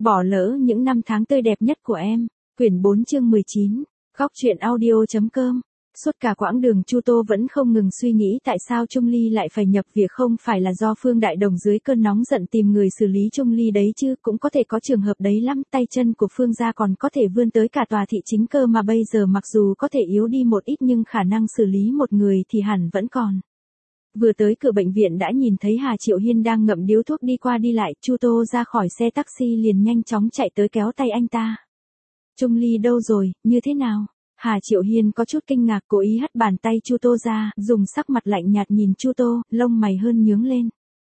Bỏ lỡ những năm tháng tươi đẹp nhất của em. Quyển 4 chương 19. Góc truyện audio.com. Suốt cả quãng đường Chu Tô vẫn không ngừng suy nghĩ tại sao Trung Ly lại phải nhập việc, không phải là do Phương Đại Đồng dưới cơn nóng giận tìm người xử lý Trung Ly đấy chứ, cũng có thể có trường hợp đấy lắm, tay chân của Phương gia còn có thể vươn tới cả tòa thị chính cơ mà bây giờ mặc dù có thể yếu đi một ít nhưng khả năng xử lý một người thì hẳn vẫn còn. Vừa tới cửa bệnh viện đã nhìn thấy Hà Triệu Hiên đang ngậm điếu thuốc đi qua đi lại, Chu Tô ra khỏi xe taxi liền nhanh chóng chạy tới kéo tay anh ta. Trung Ly đâu rồi, như thế nào? Hà Triệu Hiên có chút kinh ngạc, cố ý hất bàn tay Chu Tô ra, dùng sắc mặt lạnh nhạt nhìn Chu Tô, lông mày hơn nhướng lên.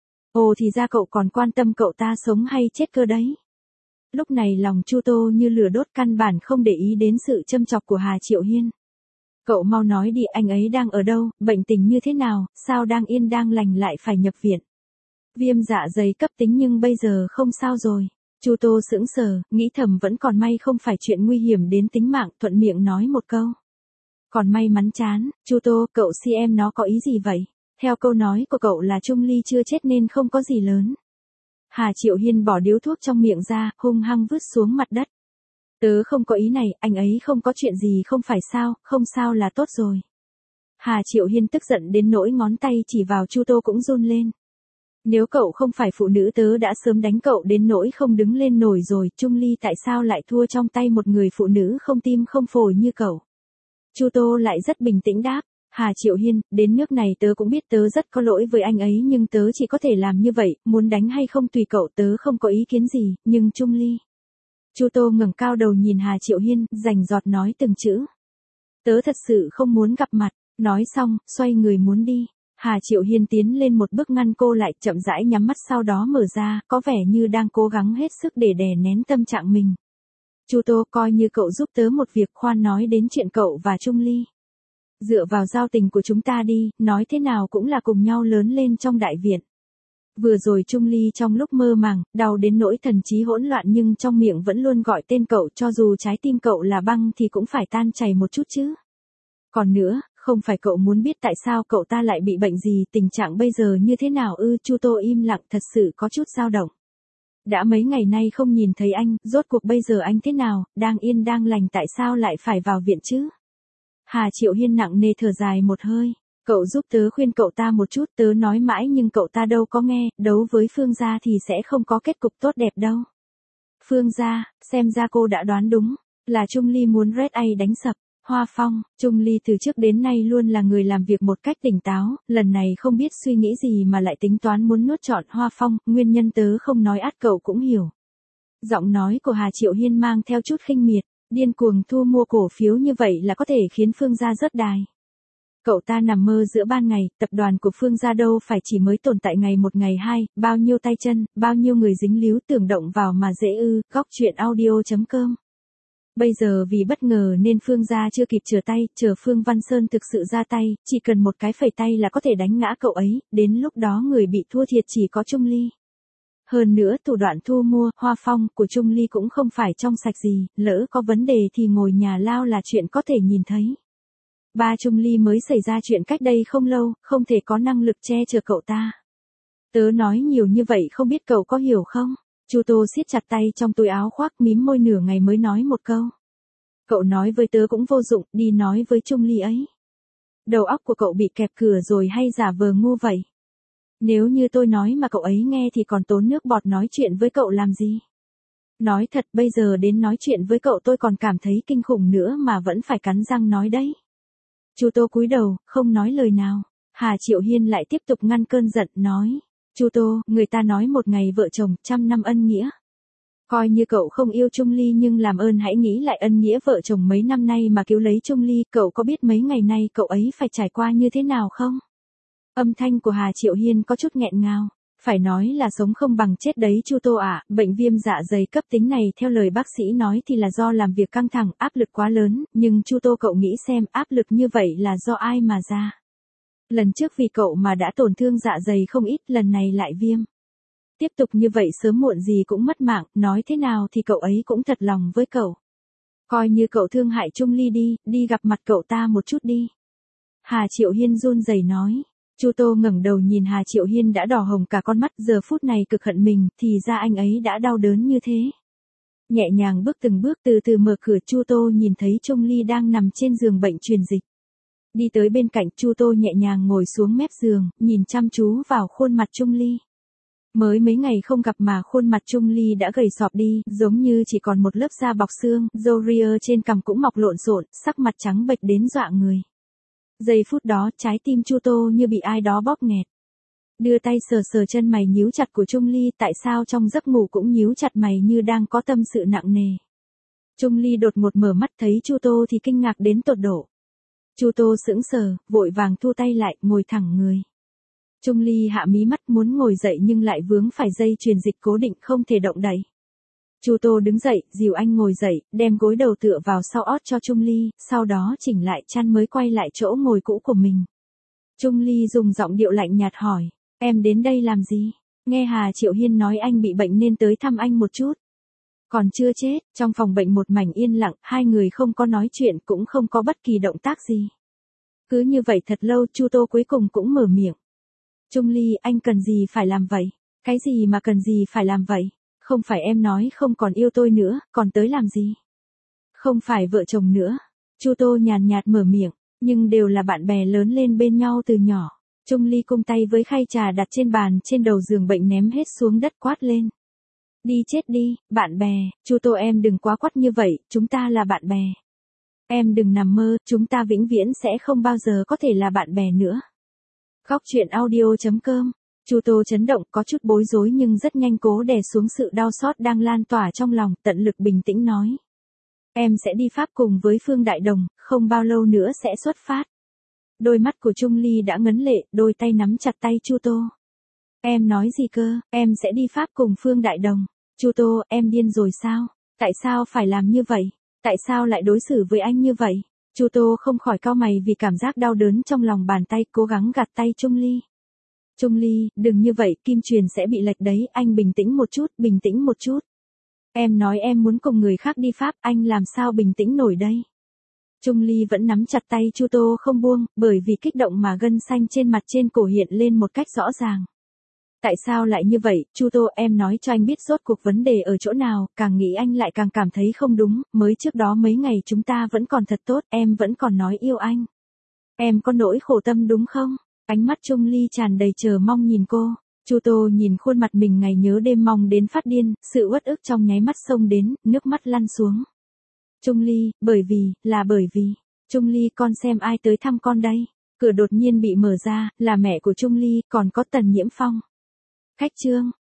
Ồ, thì ra cậu còn quan tâm cậu ta sống hay chết cơ đấy. Lúc này lòng Chu Tô như lửa đốt, căn bản không để ý đến sự châm chọc của Hà Triệu Hiên. Cậu mau nói đi, anh ấy đang ở đâu, bệnh tình như thế nào, sao đang yên đang lành lại phải nhập viện? Viêm dạ dày cấp tính nhưng bây giờ không sao rồi. Chu Tô sững sờ, nghĩ thầm vẫn còn may không phải chuyện nguy hiểm đến tính mạng, thuận miệng nói một câu. Còn may mắn chán. Chu Tô, cậu si em nó có ý gì vậy? Theo câu nói của cậu là Trung Ly chưa chết nên không có gì lớn. Hà Triệu Hiên bỏ điếu thuốc trong miệng ra, hung hăng vứt xuống mặt đất. Tớ không có ý này, anh ấy không có chuyện gì không phải sao, không sao là tốt rồi. Hà Triệu Hiên tức giận đến nỗi ngón tay chỉ vào Chu Tô cũng run lên. Nếu cậu không phải phụ nữ tớ đã sớm đánh cậu đến nỗi không đứng lên nổi rồi, Trung Ly tại sao lại thua trong tay một người phụ nữ không tim không phổi như cậu? Chu Tô lại rất bình tĩnh đáp, Hà Triệu Hiên, đến nước này tớ cũng biết tớ rất có lỗi với anh ấy nhưng tớ chỉ có thể làm như vậy, muốn đánh hay không tùy cậu, tớ không có ý kiến gì, nhưng Trung Ly. Chu Tô ngẩng cao đầu nhìn Hà Triệu Hiên, rành rọt nói từng chữ. Tớ thật sự không muốn gặp mặt, nói xong, xoay người muốn đi. Hà Triệu Hiên tiến lên một bước ngăn cô lại, chậm rãi nhắm mắt sau đó mở ra, có vẻ như đang cố gắng hết sức để đè nén tâm trạng mình. Chu Tô, coi như cậu giúp tớ một việc, khoan nói đến chuyện cậu và Trung Ly. Dựa vào giao tình của chúng ta đi, nói thế nào cũng là cùng nhau lớn lên trong đại viện. Vừa rồi Trung Ly trong lúc mơ màng, đau đến nỗi thần trí hỗn loạn nhưng trong miệng vẫn luôn gọi tên cậu, cho dù trái tim cậu là băng thì cũng phải tan chảy một chút chứ. Còn nữa, không phải cậu muốn biết tại sao cậu ta lại bị bệnh gì, tình trạng bây giờ như thế nào ư? Chu Tô im lặng, thật sự có chút dao động. Đã mấy ngày nay không nhìn thấy anh, rốt cuộc bây giờ anh thế nào, đang yên đang lành tại sao lại phải vào viện chứ? Hà Triệu Hiên nặng nề thở dài một hơi. Cậu giúp tớ khuyên cậu ta một chút, tớ nói mãi nhưng cậu ta đâu có nghe, đấu với Phương gia thì sẽ không có kết cục tốt đẹp đâu. Phương gia, xem ra cô đã đoán đúng, là Trung Ly muốn Red A đánh sập. Hoa Phong, Trung Ly từ trước đến nay luôn là người làm việc một cách tỉnh táo, lần này không biết suy nghĩ gì mà lại tính toán muốn nuốt trọn Hoa Phong, nguyên nhân tớ không nói át cậu cũng hiểu. Giọng nói của Hà Triệu Hiên mang theo chút khinh miệt, điên cuồng thu mua cổ phiếu như vậy là có thể khiến Phương gia rớt đài. Cậu ta nằm mơ giữa ban ngày, tập đoàn của Phương gia đâu phải chỉ mới tồn tại ngày một ngày hai, bao nhiêu tay chân, bao nhiêu người dính líu tưởng động vào mà dễ ư. Góc truyện audio.com. Bây giờ vì bất ngờ nên Phương gia chưa kịp trở tay, chờ Phương Văn Sơn thực sự ra tay, chỉ cần một cái phẩy tay là có thể đánh ngã cậu ấy, đến lúc đó người bị thua thiệt chỉ có Trung Ly. Hơn nữa thủ đoạn thu mua, Hoa Phong của Trung Ly cũng không phải trong sạch gì, lỡ có vấn đề thì ngồi nhà lao là chuyện có thể nhìn thấy. Ba Trung Ly mới xảy ra chuyện cách đây không lâu, không thể có năng lực che chở cậu ta. Tớ nói nhiều như vậy không biết cậu có hiểu không? Chu Tô siết chặt tay trong túi áo khoác, mím môi nửa ngày mới nói một câu. Cậu nói với tớ cũng vô dụng, đi nói với Trung Ly ấy. Đầu óc của cậu bị kẹp cửa rồi hay giả vờ ngu vậy? Nếu như tôi nói mà cậu ấy nghe thì còn tốn nước bọt nói chuyện với cậu làm gì? Nói thật bây giờ đến nói chuyện với cậu tôi còn cảm thấy kinh khủng nữa mà vẫn phải cắn răng nói đấy. Chu Tô cúi đầu, không nói lời nào. Hà Triệu Hiên lại tiếp tục ngăn cơn giận, nói. Chu Tô, người ta nói một ngày vợ chồng, 100 năm ân nghĩa. Coi như cậu không yêu Trung Ly nhưng làm ơn hãy nghĩ lại ân nghĩa vợ chồng mấy năm nay mà cứu lấy Trung Ly, cậu có biết mấy ngày nay cậu ấy phải trải qua như thế nào không? Âm thanh của Hà Triệu Hiên có chút nghẹn ngào. Phải nói là sống không bằng chết đấy Chu Tô ạ, bệnh viêm dạ dày cấp tính này theo lời bác sĩ nói thì là do làm việc căng thẳng, áp lực quá lớn, nhưng Chu Tô cậu nghĩ xem áp lực như vậy là do ai mà ra? Lần trước vì cậu mà đã tổn thương dạ dày không ít, lần này lại viêm. Tiếp tục như vậy sớm muộn gì cũng mất mạng, nói thế nào thì cậu ấy cũng thật lòng với cậu. Coi như cậu thương hại Trung Ly đi, đi gặp mặt cậu ta một chút đi. Hà Triệu Hiên run rẩy nói. Chu Tô ngẩng đầu nhìn Hà Triệu Hiên đã đỏ hồng cả con mắt, giờ phút này cực hận mình, thì ra anh ấy đã đau đớn như thế. Nhẹ nhàng bước từng bước từ từ mở cửa, Chu Tô nhìn thấy Trung Ly đang nằm trên giường bệnh truyền dịch. Đi tới bên cạnh, Chu Tô nhẹ nhàng ngồi xuống mép giường, nhìn chăm chú vào khuôn mặt Trung Ly. Mới mấy ngày không gặp mà khuôn mặt Trung Ly đã gầy sọp đi, giống như chỉ còn một lớp da bọc xương, râu ria trên cằm cũng mọc lộn xộn, sắc mặt trắng bệch đến dọa người. Giây phút đó, trái tim Chu Tô như bị ai đó bóp nghẹt. Đưa tay sờ sờ chân mày nhíu chặt của Trung Ly, tại sao trong giấc ngủ cũng nhíu chặt mày như đang có tâm sự nặng nề. Trung Ly đột ngột mở mắt thấy Chu Tô thì kinh ngạc đến tột độ. Chu Tô sững sờ, vội vàng thu tay lại, ngồi thẳng người. Trung Ly hạ mí mắt muốn ngồi dậy nhưng lại vướng phải dây truyền dịch cố định không thể động đậy. Chu Tô đứng dậy, dìu anh ngồi dậy, đem gối đầu tựa vào sau ót cho Trung Ly, sau đó chỉnh lại chăn mới quay lại chỗ ngồi cũ của mình. Trung Ly dùng giọng điệu lạnh nhạt hỏi, em đến đây làm gì? Nghe Hà Triệu Hiên nói anh bị bệnh nên tới thăm anh một chút. Còn chưa chết, trong phòng bệnh một mảnh yên lặng, hai người không có nói chuyện cũng không có bất kỳ động tác gì. Cứ như vậy thật lâu, Chu Tô cuối cùng cũng mở miệng. Trung Ly, anh cần gì phải làm vậy? Cái gì mà cần gì phải làm vậy? Không phải em nói không còn yêu tôi nữa, còn tới làm gì? Không phải vợ chồng nữa. Chu Tô nhàn nhạt mở miệng, nhưng đều là bạn bè lớn lên bên nhau từ nhỏ. Trung Ly cung tay với khay trà đặt trên bàn trên đầu giường bệnh ném hết xuống đất quát lên. Đi chết đi, bạn bè, Chu Tô em đừng quá quắt như vậy, chúng ta là bạn bè. Em đừng nằm mơ, chúng ta vĩnh viễn sẽ không bao giờ có thể là bạn bè nữa. Góc truyện audio.com. Chu Tô chấn động, có chút bối rối nhưng rất nhanh cố đè xuống sự đau xót đang lan tỏa trong lòng, tận lực bình tĩnh nói. Em sẽ đi Pháp cùng với Phương Đại Đồng, không bao lâu nữa sẽ xuất phát. Đôi mắt của Trung Ly đã ngấn lệ, đôi tay nắm chặt tay Chu Tô. Em nói gì cơ, em sẽ đi Pháp cùng Phương Đại Đồng. Chu Tô, em điên rồi sao? Tại sao phải làm như vậy? Tại sao lại đối xử với anh như vậy? Chu Tô không khỏi cau mày vì cảm giác đau đớn trong lòng bàn tay, cố gắng gạt tay Trung Ly. Trung Ly, đừng như vậy, kim truyền sẽ bị lệch đấy, anh bình tĩnh một chút, bình tĩnh một chút. Em nói em muốn cùng người khác đi Pháp, anh làm sao bình tĩnh nổi đây? Trung Ly vẫn nắm chặt tay Chu Tô không buông, bởi vì kích động mà gân xanh trên mặt trên cổ hiện lên một cách rõ ràng. Tại sao lại như vậy, Chu Tô, em nói cho anh biết rốt cuộc vấn đề ở chỗ nào, càng nghĩ anh lại càng cảm thấy không đúng, mới trước đó mấy ngày chúng ta vẫn còn thật tốt, em vẫn còn nói yêu anh. Em có nỗi khổ tâm đúng không? Ánh mắt Trung Ly tràn đầy chờ mong nhìn cô. Chu Tô nhìn khuôn mặt mình ngày nhớ đêm mong đến phát điên, sự uất ức trong nháy mắt xông đến, nước mắt lăn xuống. Trung Ly, bởi vì, Trung Ly con xem ai tới thăm con đây. Cửa đột nhiên bị mở ra, là mẹ của Trung Ly, còn có Tần Nhiễm Phong. Khách Trương,